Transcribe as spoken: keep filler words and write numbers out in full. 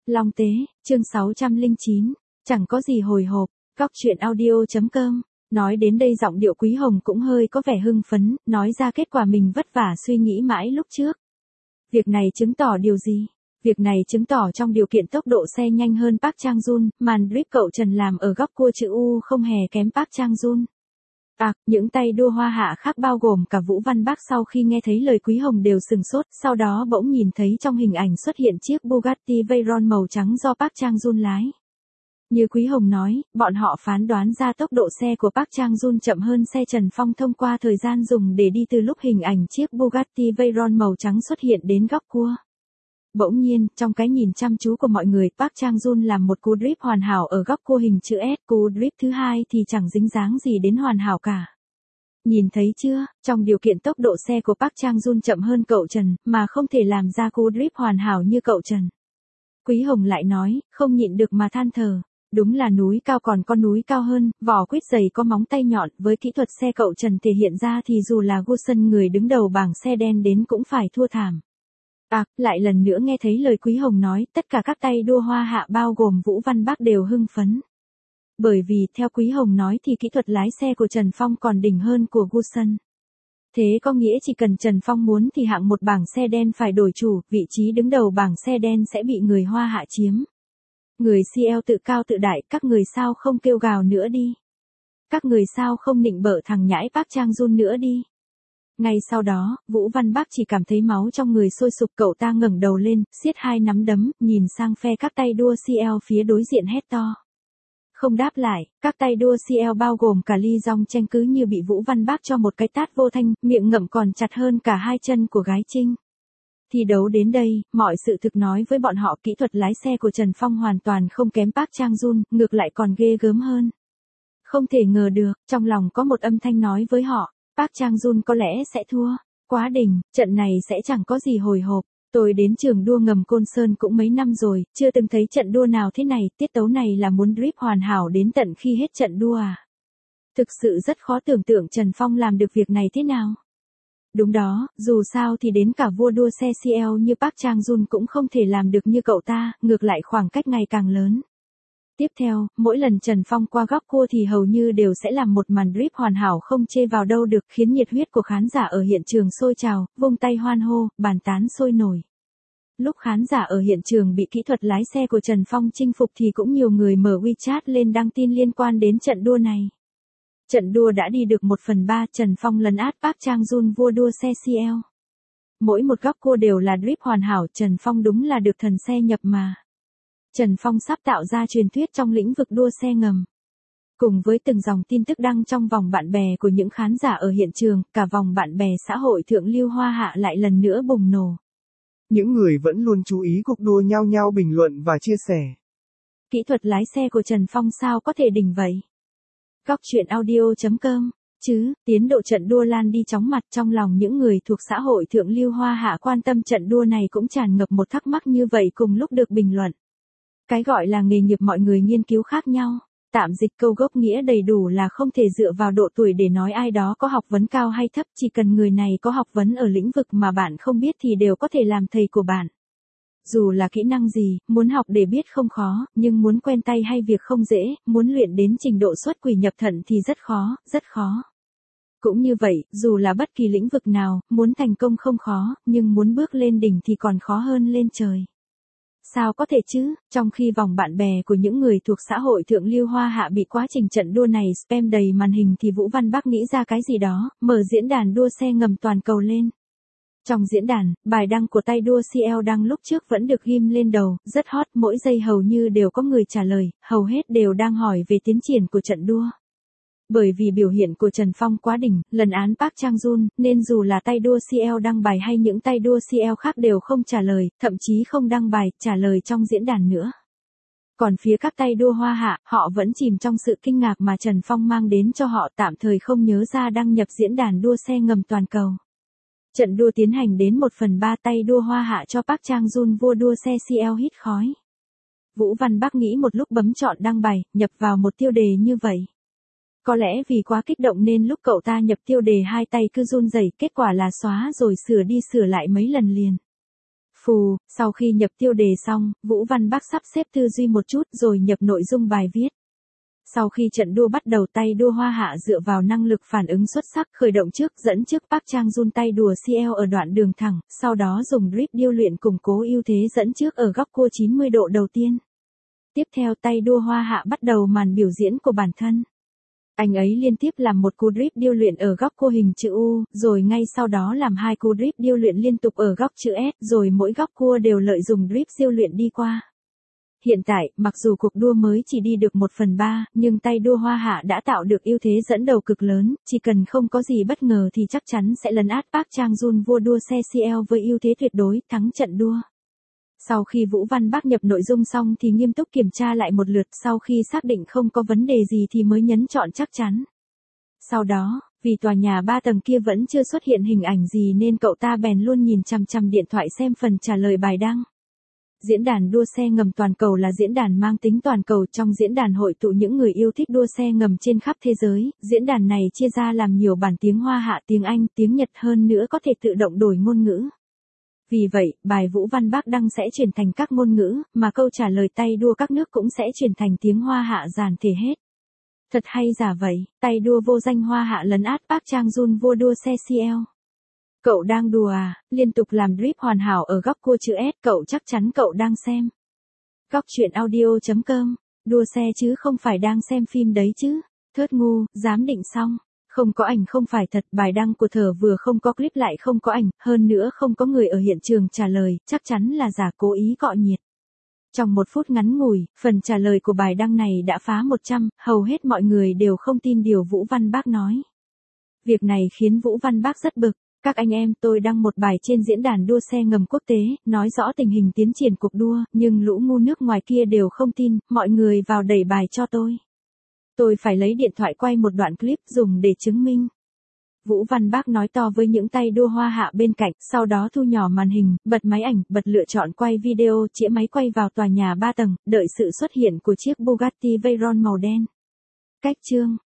Long Tế, chương sáu trăm lẻ chín, chẳng có gì hồi hộp, góc truyện audio.com. Nói đến đây giọng điệu Quý Hồng cũng hơi có vẻ hưng phấn, nói ra kết quả mình vất vả suy nghĩ mãi lúc trước. Việc này chứng tỏ điều gì? Việc này chứng tỏ trong điều kiện tốc độ xe nhanh hơn Park Chang-jun, màn drift cậu Trần làm ở góc cua chữ U không hề kém Park Chang-jun. À, những tay đua hoa hạ khác bao gồm cả Vũ Văn Bác sau khi nghe thấy lời Quý Hồng đều sừng sốt, sau đó bỗng nhìn thấy trong hình ảnh xuất hiện chiếc Bugatti Veyron màu trắng do Park Chang-jun lái. Như Quý Hồng nói, bọn họ phán đoán ra tốc độ xe của Park Chang-jun chậm hơn xe Trần Phong thông qua thời gian dùng để đi từ lúc hình ảnh chiếc Bugatti Veyron màu trắng xuất hiện đến góc cua. Bỗng nhiên, trong cái nhìn chăm chú của mọi người, Park Chang-jun làm một cú drift hoàn hảo ở góc cua hình chữ S, cú drift thứ hai thì chẳng dính dáng gì đến hoàn hảo cả. Nhìn thấy chưa, trong điều kiện tốc độ xe của Park Chang-jun chậm hơn cậu Trần, mà không thể làm ra cú drift hoàn hảo như cậu Trần. Quý Hồng lại nói, không nhịn được mà than thở. Đúng là núi cao còn có núi cao hơn, vỏ quýt dày có móng tay nhọn, với kỹ thuật xe cậu Trần thể hiện ra thì dù là Gusen người đứng đầu bảng xe đen đến cũng phải thua thảm. À, lại lần nữa nghe thấy lời Quý Hồng nói, tất cả các tay đua hoa hạ bao gồm Vũ Văn Bác đều hưng phấn. Bởi vì, theo Quý Hồng nói thì kỹ thuật lái xe của Trần Phong còn đỉnh hơn của Gusen. Thế có nghĩa chỉ cần Trần Phong muốn thì hạng một bảng xe đen phải đổi chủ, vị trí đứng đầu bảng xe đen sẽ bị người hoa hạ chiếm. Người xê lờ tự cao tự đại, các người sao không kêu gào nữa đi. Các người sao không nịnh bợ thằng nhãi Park Chang-jun nữa đi. Ngay sau đó, Vũ Văn Bác chỉ cảm thấy máu trong người sôi sục, cậu ta ngẩng đầu lên, siết hai nắm đấm, nhìn sang phe các tay đua xê lờ phía đối diện hét to. Không đáp lại, các tay đua xê lờ bao gồm cả Lee Jong Cheng cứ như bị Vũ Văn Bác cho một cái tát vô thanh, miệng ngậm còn chặt hơn cả hai chân của gái Trinh. Thi đấu đến đây, mọi sự thực nói với bọn họ kỹ thuật lái xe của Trần Phong hoàn toàn không kém Park Chang-jun, ngược lại còn ghê gớm hơn. Không thể ngờ được, trong lòng có một âm thanh nói với họ, Park Chang-jun có lẽ sẽ thua. Quá đỉnh, trận này sẽ chẳng có gì hồi hộp. Tôi đến trường đua ngầm Côn Sơn cũng mấy năm rồi, chưa từng thấy trận đua nào thế này, tiết tấu này là muốn drift hoàn hảo đến tận khi hết trận đua à. Thực sự rất khó tưởng tượng Trần Phong làm được việc này thế nào. Đúng đó, dù sao thì đến cả vua đua xe xê lờ như Park Chang-jun cũng không thể làm được như cậu ta, ngược lại khoảng cách ngày càng lớn. Tiếp theo, mỗi lần Trần Phong qua góc cua thì hầu như đều sẽ làm một màn drift hoàn hảo không chê vào đâu được, khiến nhiệt huyết của khán giả ở hiện trường sôi trào, vung tay hoan hô, bàn tán sôi nổi. Lúc khán giả ở hiện trường bị kỹ thuật lái xe của Trần Phong chinh phục thì cũng nhiều người mở WeChat lên đăng tin liên quan đến trận đua này. Trận đua đã đi được một phần ba, Trần Phong lấn át Park Chang-jun vua đua xe xê lờ. Mỗi một góc cua đều là drift hoàn hảo, Trần Phong đúng là được thần xe nhập mà. Trần Phong sắp tạo ra truyền thuyết trong lĩnh vực đua xe ngầm. Cùng với từng dòng tin tức đăng trong vòng bạn bè của những khán giả ở hiện trường, cả vòng bạn bè xã hội thượng lưu hoa hạ lại lần nữa bùng nổ. Những người vẫn luôn chú ý cuộc đua nhao nhao bình luận và chia sẻ. Kỹ thuật lái xe của Trần Phong sao có thể đỉnh vậy? Góc truyện audio.com, chứ, tiến độ trận đua lan đi chóng mặt, trong lòng những người thuộc xã hội thượng lưu hoa hạ quan tâm trận đua này cũng tràn ngập một thắc mắc như vậy cùng lúc được bình luận. Cái gọi là nghề nghiệp mọi người nghiên cứu khác nhau, tạm dịch câu gốc nghĩa đầy đủ là không thể dựa vào độ tuổi để nói ai đó có học vấn cao hay thấp, chỉ cần người này có học vấn ở lĩnh vực mà bạn không biết thì đều có thể làm thầy của bạn. Dù là kỹ năng gì, muốn học để biết không khó, nhưng muốn quen tay hay việc không dễ, muốn luyện đến trình độ xuất quỷ nhập thận thì rất khó, rất khó. Cũng như vậy, dù là bất kỳ lĩnh vực nào, muốn thành công không khó, nhưng muốn bước lên đỉnh thì còn khó hơn lên trời. Sao có thể chứ, trong khi vòng bạn bè của những người thuộc xã hội thượng lưu hoa hạ bị quá trình trận đua này spam đầy màn hình thì Vũ Văn Bác nghĩ ra cái gì đó, mở diễn đàn đua xe ngầm toàn cầu lên. Trong diễn đàn, bài đăng của tay đua xê lờ đăng lúc trước vẫn được ghim lên đầu, rất hot, mỗi giây hầu như đều có người trả lời, hầu hết đều đang hỏi về tiến triển của trận đua. Bởi vì biểu hiện của Trần Phong quá đỉnh, lấn án Park Chang-jun, nên dù là tay đua xê lờ đăng bài hay những tay đua xê lờ khác đều không trả lời, thậm chí không đăng bài, trả lời trong diễn đàn nữa. Còn phía các tay đua hoa hạ, họ vẫn chìm trong sự kinh ngạc mà Trần Phong mang đến cho họ, tạm thời không nhớ ra đăng nhập diễn đàn đua xe ngầm toàn cầu. Trận đua tiến hành đến một phần ba, tay đua hoa hạ cho Park Chang-jun vua đua xe xê lờ hít khói. Vũ Văn Bác nghĩ một lúc bấm chọn đăng bài, nhập vào một tiêu đề như vậy. Có lẽ vì quá kích động nên lúc cậu ta nhập tiêu đề hai tay cứ run rẩy, kết quả là xóa rồi sửa đi sửa lại mấy lần liền. Phù, sau khi nhập tiêu đề xong, Vũ Văn Bác sắp xếp tư duy một chút rồi nhập nội dung bài viết. Sau khi trận đua bắt đầu, tay đua Hoa Hạ dựa vào năng lực phản ứng xuất sắc khởi động trước dẫn trước Park Chang-jun tay đùa xê lờ ở đoạn đường thẳng, sau đó dùng drip điêu luyện củng cố ưu thế dẫn trước ở góc cua chín mươi độ đầu tiên. Tiếp theo tay đua Hoa Hạ bắt đầu màn biểu diễn của bản thân. Anh ấy liên tiếp làm một cú drip điêu luyện ở góc cua hình chữ U, rồi ngay sau đó làm hai cú drip điêu luyện liên tục ở góc chữ S, rồi mỗi góc cua đều lợi dụng drip diêu luyện đi qua. Hiện tại, mặc dù cuộc đua mới chỉ đi được một phần ba, nhưng tay đua Hoa Hạ đã tạo được ưu thế dẫn đầu cực lớn, chỉ cần không có gì bất ngờ thì chắc chắn sẽ lấn át Park Chang-jun vua đua xe xê lờ với ưu thế tuyệt đối, thắng trận đua. Sau khi Vũ Văn Bác nhập nội dung xong thì nghiêm túc kiểm tra lại một lượt, sau khi xác định không có vấn đề gì thì mới nhấn chọn chắc chắn. Sau đó, vì tòa nhà ba tầng kia vẫn chưa xuất hiện hình ảnh gì nên cậu ta bèn luôn nhìn chằm chằm điện thoại xem phần trả lời bài đăng. Diễn đàn đua xe ngầm toàn cầu là diễn đàn mang tính toàn cầu, trong diễn đàn hội tụ những người yêu thích đua xe ngầm trên khắp thế giới. Diễn đàn này chia ra làm nhiều bản tiếng Hoa Hạ, tiếng Anh, tiếng Nhật, hơn nữa có thể tự động đổi ngôn ngữ. Vì vậy, bài Vũ Văn Bác đăng sẽ chuyển thành các ngôn ngữ, mà câu trả lời tay đua các nước cũng sẽ chuyển thành tiếng Hoa Hạ giản thể hết. Thật hay giả vậy, tay đua vô danh Hoa Hạ lấn át Park Chang-jun vua đua xe xê lờ. Cậu đang đùa à, liên tục làm drip hoàn hảo ở góc cua chữ S, cậu chắc chắn cậu đang xem Góc Chuyện Audio chấm com, đua xe chứ không phải đang xem phim đấy chứ, thớt ngu, giám định xong, không có ảnh không phải thật, bài đăng của Thở vừa không có clip lại không có ảnh, hơn nữa không có người ở hiện trường trả lời, chắc chắn là giả cố ý cọ nhiệt. Trong một phút ngắn ngủi, phần trả lời của bài đăng này đã phá một trăm, hầu hết mọi người đều không tin điều Vũ Văn Bác nói. Việc này khiến Vũ Văn Bác rất bực. Các anh em, tôi đăng một bài trên diễn đàn đua xe ngầm quốc tế, nói rõ tình hình tiến triển cuộc đua, nhưng lũ ngu nước ngoài kia đều không tin, mọi người vào đẩy bài cho tôi. Tôi phải lấy điện thoại quay một đoạn clip dùng để chứng minh. Vũ Văn Bác nói to với những tay đua Hoa Hạ bên cạnh, sau đó thu nhỏ màn hình, bật máy ảnh, bật lựa chọn quay video, chĩa máy quay vào tòa nhà ba tầng, đợi sự xuất hiện của chiếc Bugatti Veyron màu đen. Cách chương